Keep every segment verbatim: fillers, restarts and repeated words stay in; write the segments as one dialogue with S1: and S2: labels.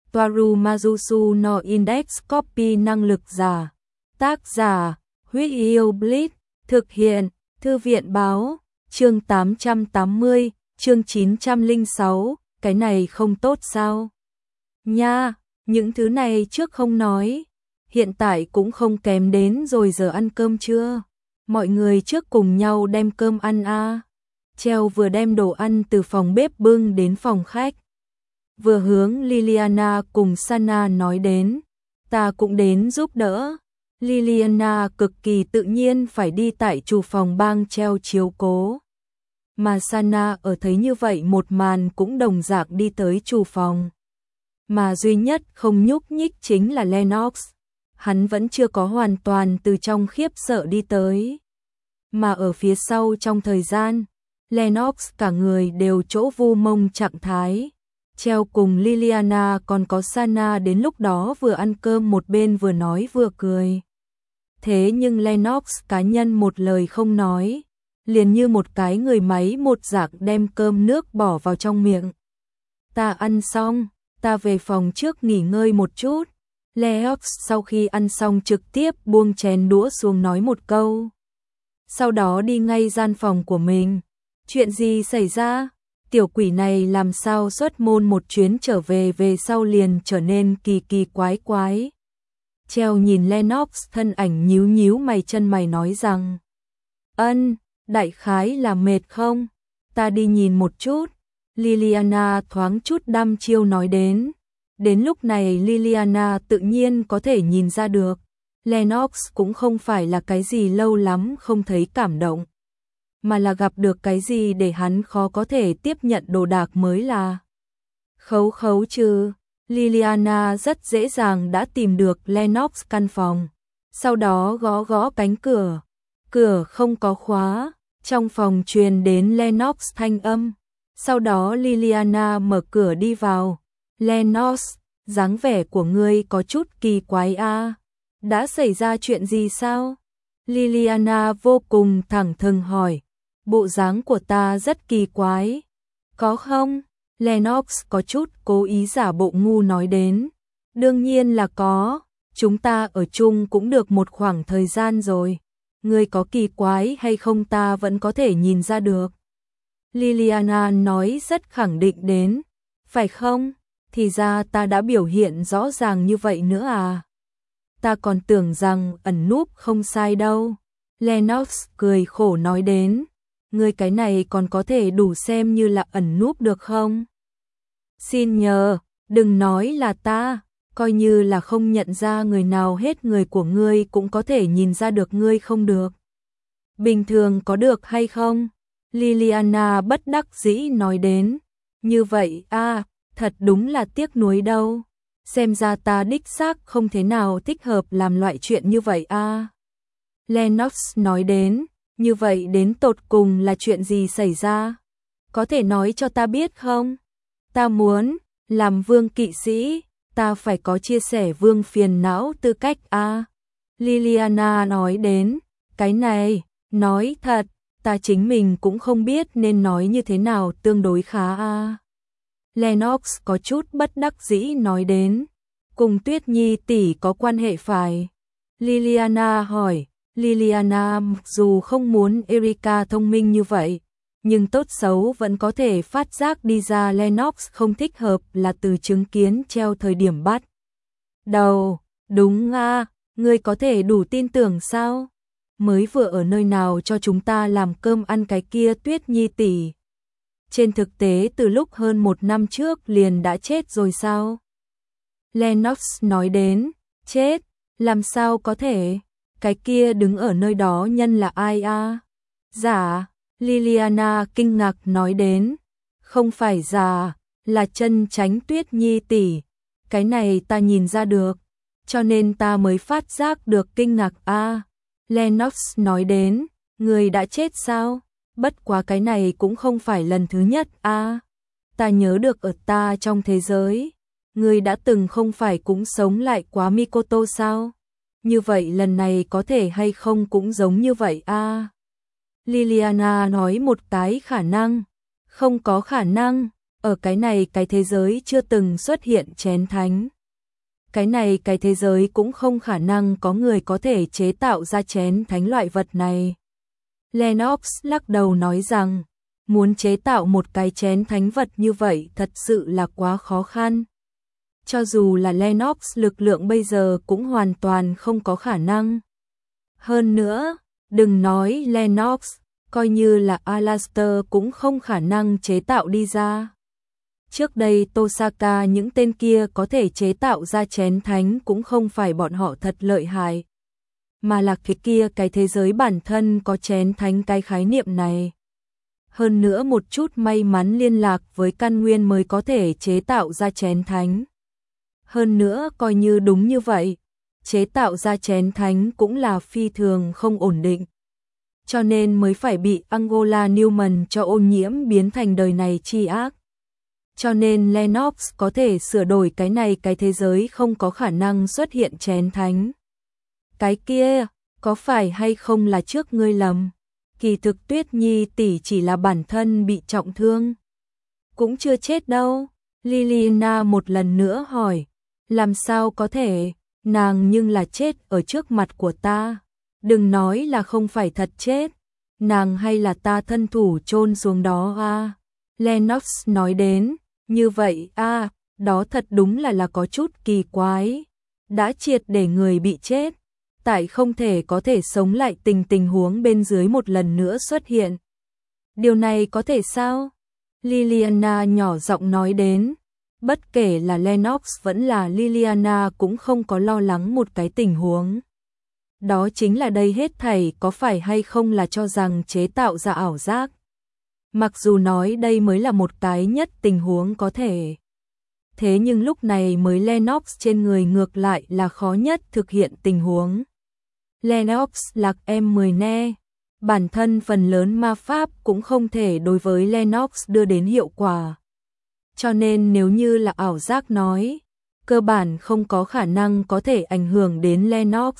S1: Toaru Majusu no Index Copy năng lực giả. Tác giả, Huyết Yêu Blitz, thực hiện, Thư viện báo, chương tám trăm tám mươi, chương chín trăm lẻ sáu, cái này không tốt sao? Nha, những thứ này trước không nói, hiện tại cũng không kém đến rồi, giờ ăn cơm chưa? Mọi người trước cùng nhau đem cơm ăn a. Treo vừa đem đồ ăn từ phòng bếp bưng đến phòng khách, vừa hướng Liliana cùng Sana nói đến, ta cũng đến giúp đỡ. Liliana cực kỳ tự nhiên phải đi tại chủ phòng bang treo chiếu cố, mà Sana ở thấy như vậy một màn cũng đồng dạng đi tới chủ phòng. Mà duy nhất không nhúc nhích chính là Lennox, hắn vẫn chưa có hoàn toàn từ trong khiếp sợ đi tới. Mà ở phía sau trong thời gian, Lennox cả người đều chỗ vu mông trạng thái. Treo cùng Liliana còn có Sana đến lúc đó vừa ăn cơm một bên vừa nói vừa cười. Thế nhưng Lennox cá nhân một lời không nói, liền như một cái người máy một dạng đem cơm nước bỏ vào trong miệng. Ta ăn xong, ta về phòng trước nghỉ ngơi một chút. Lennox sau khi ăn xong trực tiếp buông chén đũa xuống nói một câu. Sau đó đi ngay gian phòng của mình. Chuyện gì xảy ra? Tiểu quỷ này làm sao xuất môn một chuyến trở về về sau liền trở nên kỳ kỳ quái quái. Treo nhìn Lennox thân ảnh nhíu nhíu mày chân mày nói rằng, ân, đại khái là mệt không? Ta đi nhìn một chút. Liliana thoáng chút đăm chiêu nói đến. Đến lúc này Liliana tự nhiên có thể nhìn ra được, Lennox cũng không phải là cái gì lâu lắm không thấy cảm động, mà là gặp được cái gì để hắn khó có thể tiếp nhận đồ đạc mới là. Khấu khấu chứ. Liliana rất dễ dàng đã tìm được Lennox căn phòng, sau đó gõ gõ cánh cửa. Cửa không có khóa, trong phòng truyền đến Lennox thanh âm. Sau đó Liliana mở cửa đi vào. Lennox, dáng vẻ của ngươi có chút kỳ quái a. Đã xảy ra chuyện gì sao? Liliana vô cùng thẳng thừng hỏi. Bộ dáng của ta rất kỳ quái. Có không? Lennox có chút cố ý giả bộ ngu nói đến. Đương nhiên là có, chúng ta ở chung cũng được một khoảng thời gian rồi. Ngươi có kỳ quái hay không ta vẫn có thể nhìn ra được. Liliana nói rất khẳng định đến. Phải không? Thì ra ta đã biểu hiện rõ ràng như vậy nữa à? Ta còn tưởng rằng ẩn núp không sai đâu. Lennox cười khổ nói đến. Ngươi cái này còn có thể đủ xem như là ẩn núp được không? Xin nhờ, đừng nói là ta, coi như là không nhận ra người nào hết, người của ngươi cũng có thể nhìn ra được ngươi không được. Bình thường có được hay không? Liliana bất đắc dĩ nói đến. Như vậy a, thật đúng là tiếc nuối đâu. Xem ra ta đích xác không thế nào thích hợp làm loại chuyện như vậy a. Lennox nói đến. Như vậy đến tột cùng là chuyện gì xảy ra? Có thể nói cho ta biết không? Ta muốn, làm vương kỵ sĩ, ta phải có chia sẻ vương phiền não tư cách a. Liliana nói đến, cái này, nói thật, ta chính mình cũng không biết nên nói như thế nào tương đối khá a. Lennox có chút bất đắc dĩ nói đến, cùng Tuyết Nhi tỷ có quan hệ phải? Liliana hỏi. Liliana mặc dù không muốn Erika thông minh như vậy, nhưng tốt xấu vẫn có thể phát giác đi ra Lennox không thích hợp là từ chứng kiến treo thời điểm bắt đầu. Đúng à, ngươi có thể đủ tin tưởng sao? Mới vừa ở nơi nào cho chúng ta làm cơm ăn cái kia Tuyết Nhi tỷ. Trên thực tế từ lúc hơn một năm trước liền đã chết rồi sao? Lennox nói đến, chết, làm sao có thể? Cái kia đứng ở nơi đó nhân là ai a? Giả, Liliana kinh ngạc nói đến. Không phải giả, là chân tránh Tuyết Nhi tỷ. Cái này ta nhìn ra được, cho nên ta mới phát giác được kinh ngạc a. Lennox nói đến, người đã chết sao? Bất quá cái này cũng không phải lần thứ nhất a. Ta nhớ được ở ta trong thế giới, người đã từng không phải cũng sống lại quá Mikoto sao? Như vậy lần này có thể hay không cũng giống như vậy a? Liliana nói một cái khả năng. Không có khả năng. Ở cái này cái thế giới chưa từng xuất hiện chén thánh. Cái này cái thế giới cũng không khả năng có người có thể chế tạo ra chén thánh loại vật này. Lennox lắc đầu nói rằng, muốn chế tạo một cái chén thánh vật như vậy thật sự là quá khó khăn. Cho dù là Lennox lực lượng bây giờ cũng hoàn toàn không có khả năng. Hơn nữa, đừng nói Lennox, coi như là Alastair cũng không khả năng chế tạo đi ra. Trước đây Tosaka những tên kia có thể chế tạo ra chén thánh cũng không phải bọn họ thật lợi hại, mà là cái kia cái thế giới bản thân có chén thánh cái khái niệm này. Hơn nữa một chút may mắn liên lạc với căn nguyên mới có thể chế tạo ra chén thánh. Hơn nữa coi như đúng như vậy, chế tạo ra chén thánh cũng là phi thường không ổn định. Cho nên mới phải bị Angola Newman cho ô nhiễm biến thành đời này chi ác. Cho nên Lennox có thể sửa đổi cái này cái thế giới không có khả năng xuất hiện chén thánh. Cái kia, có phải hay không là trước ngươi lầm? Kỳ thực Tuyết Nhi tỷ chỉ là bản thân bị trọng thương. Cũng chưa chết đâu. Liliana một lần nữa hỏi. Làm sao có thể, nàng nhưng là chết ở trước mặt của ta. Đừng nói là không phải thật chết. Nàng hay là ta thân thủ chôn xuống đó à? Lennox nói đến. Như vậy à, đó thật đúng là là có chút kỳ quái. Đã triệt để người bị chết, tại không thể có thể sống lại tình tình huống bên dưới một lần nữa xuất hiện. Điều này có thể sao? Liliana nhỏ giọng nói đến. Bất kể là Lennox vẫn là Liliana cũng không có lo lắng một cái tình huống. Đó chính là đây hết thảy có phải hay không là cho rằng chế tạo ra ảo giác. Mặc dù nói đây mới là một cái nhất tình huống có thể. Thế nhưng lúc này mới Lennox trên người ngược lại là khó nhất thực hiện tình huống. Lennox là em mười ne. Bản thân phần lớn ma pháp cũng không thể đối với Lennox đưa đến hiệu quả. Cho nên nếu như là ảo giác nói, cơ bản không có khả năng có thể ảnh hưởng đến Lennox.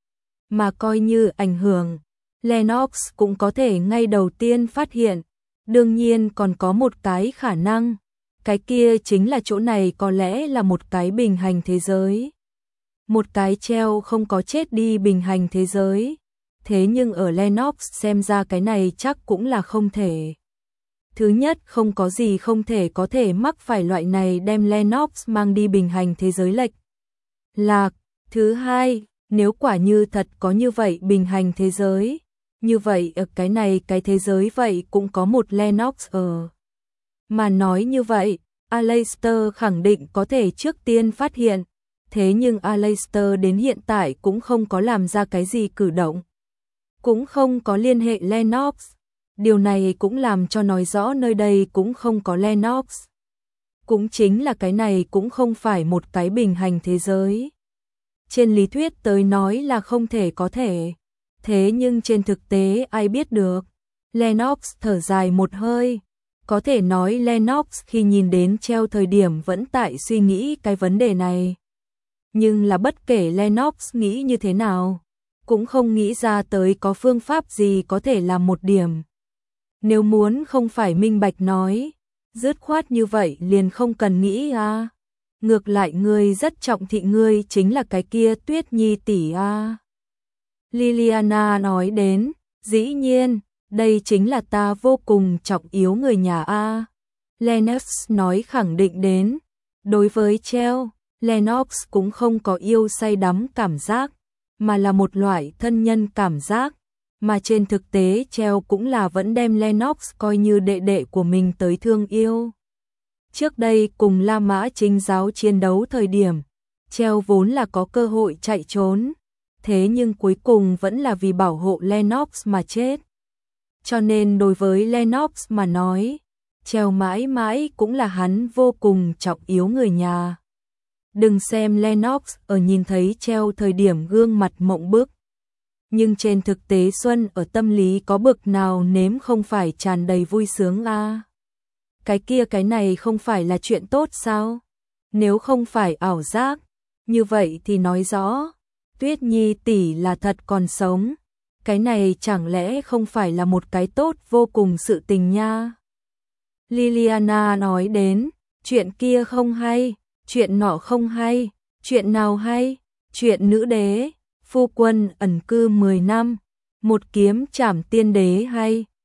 S1: Mà coi như ảnh hưởng, Lennox cũng có thể ngay đầu tiên phát hiện. Đương nhiên còn có một cái khả năng, cái kia chính là chỗ này có lẽ là một cái bình hành thế giới. Một cái treo không có chết đi bình hành thế giới. Thế nhưng ở Lennox xem ra cái này chắc cũng là không thể. Thứ nhất không có gì không thể có thể mắc phải loại này đem Lennox mang đi bình hành thế giới lệch lạc. Thứ hai, nếu quả như thật có như vậy bình hành thế giới. Như vậy ở cái này cái thế giới vậy cũng có một Lennox ở. Mà nói như vậy, Aleister khẳng định có thể trước tiên phát hiện. Thế nhưng Aleister đến hiện tại cũng không có làm ra cái gì cử động. Cũng không có liên hệ Lennox. Điều này cũng làm cho nói rõ nơi đây cũng không có Lennox. Cũng chính là cái này cũng không phải một cái bình hành thế giới. Trên lý thuyết tới nói là không thể có thể. Thế nhưng trên thực tế ai biết được. Lennox thở dài một hơi. Có thể nói Lennox khi nhìn đến treo thời điểm vẫn tại suy nghĩ cái vấn đề này. Nhưng là bất kể Lennox nghĩ như thế nào, cũng không nghĩ ra tới có phương pháp gì có thể làm một điểm. Nếu muốn không phải minh bạch nói, dứt khoát như vậy liền không cần nghĩ à. Ngược lại ngươi rất trọng thị ngươi chính là cái kia Tuyết Nhi tỷ à. Liliana nói đến, dĩ nhiên, đây chính là ta vô cùng trọng yếu người nhà A. Lennox nói khẳng định đến, đối với Treo, Lennox cũng không có yêu say đắm cảm giác, mà là một loại thân nhân cảm giác, mà trên thực tế Treo cũng là vẫn đem Lennox coi như đệ đệ của mình tới thương yêu. Trước đây cùng La Mã Chính giáo chiến đấu thời điểm, Treo vốn là có cơ hội chạy trốn. Thế nhưng cuối cùng vẫn là vì bảo hộ Lennox mà chết. Cho nên đối với Lennox mà nói, Treo mãi mãi cũng là hắn vô cùng trọng yếu người nhà. Đừng xem Lennox ở nhìn thấy Treo thời điểm gương mặt mộng bức. Nhưng trên thực tế Xuân ở tâm lý có bực nào nếm không phải tràn đầy vui sướng à. Cái kia cái này không phải là chuyện tốt sao? Nếu không phải ảo giác, như vậy thì nói rõ. Tuyết Nhi tỷ là thật còn sống, cái này chẳng lẽ không phải là một cái tốt vô cùng sự tình nha. Liliana nói đến, chuyện kia không hay, chuyện nọ không hay, chuyện nào hay, chuyện nữ đế, phu quân ẩn cư mười năm, một kiếm trảm tiên đế hay.